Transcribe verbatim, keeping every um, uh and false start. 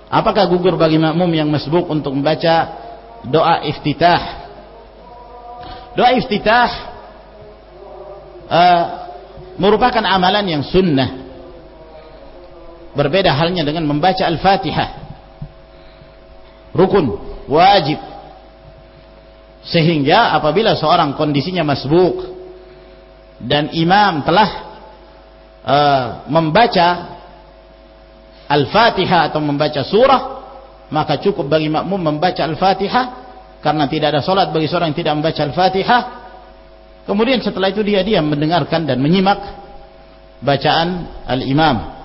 Apakah gugur bagi makmum yang masbuk untuk membaca doa iftitah? Doa iftitah uh, merupakan amalan yang sunnah. Berbeda halnya dengan membaca Al-Fatihah, rukun, wajib. Sehingga apabila seorang kondisinya masbuk dan imam telah uh, membaca Al-Fatihah atau membaca surah, maka cukup bagi makmum membaca Al-Fatihah, karena tidak ada salat bagi seorang yang tidak membaca Al-Fatihah. Kemudian setelah itu dia diam mendengarkan dan menyimak bacaan al-imam.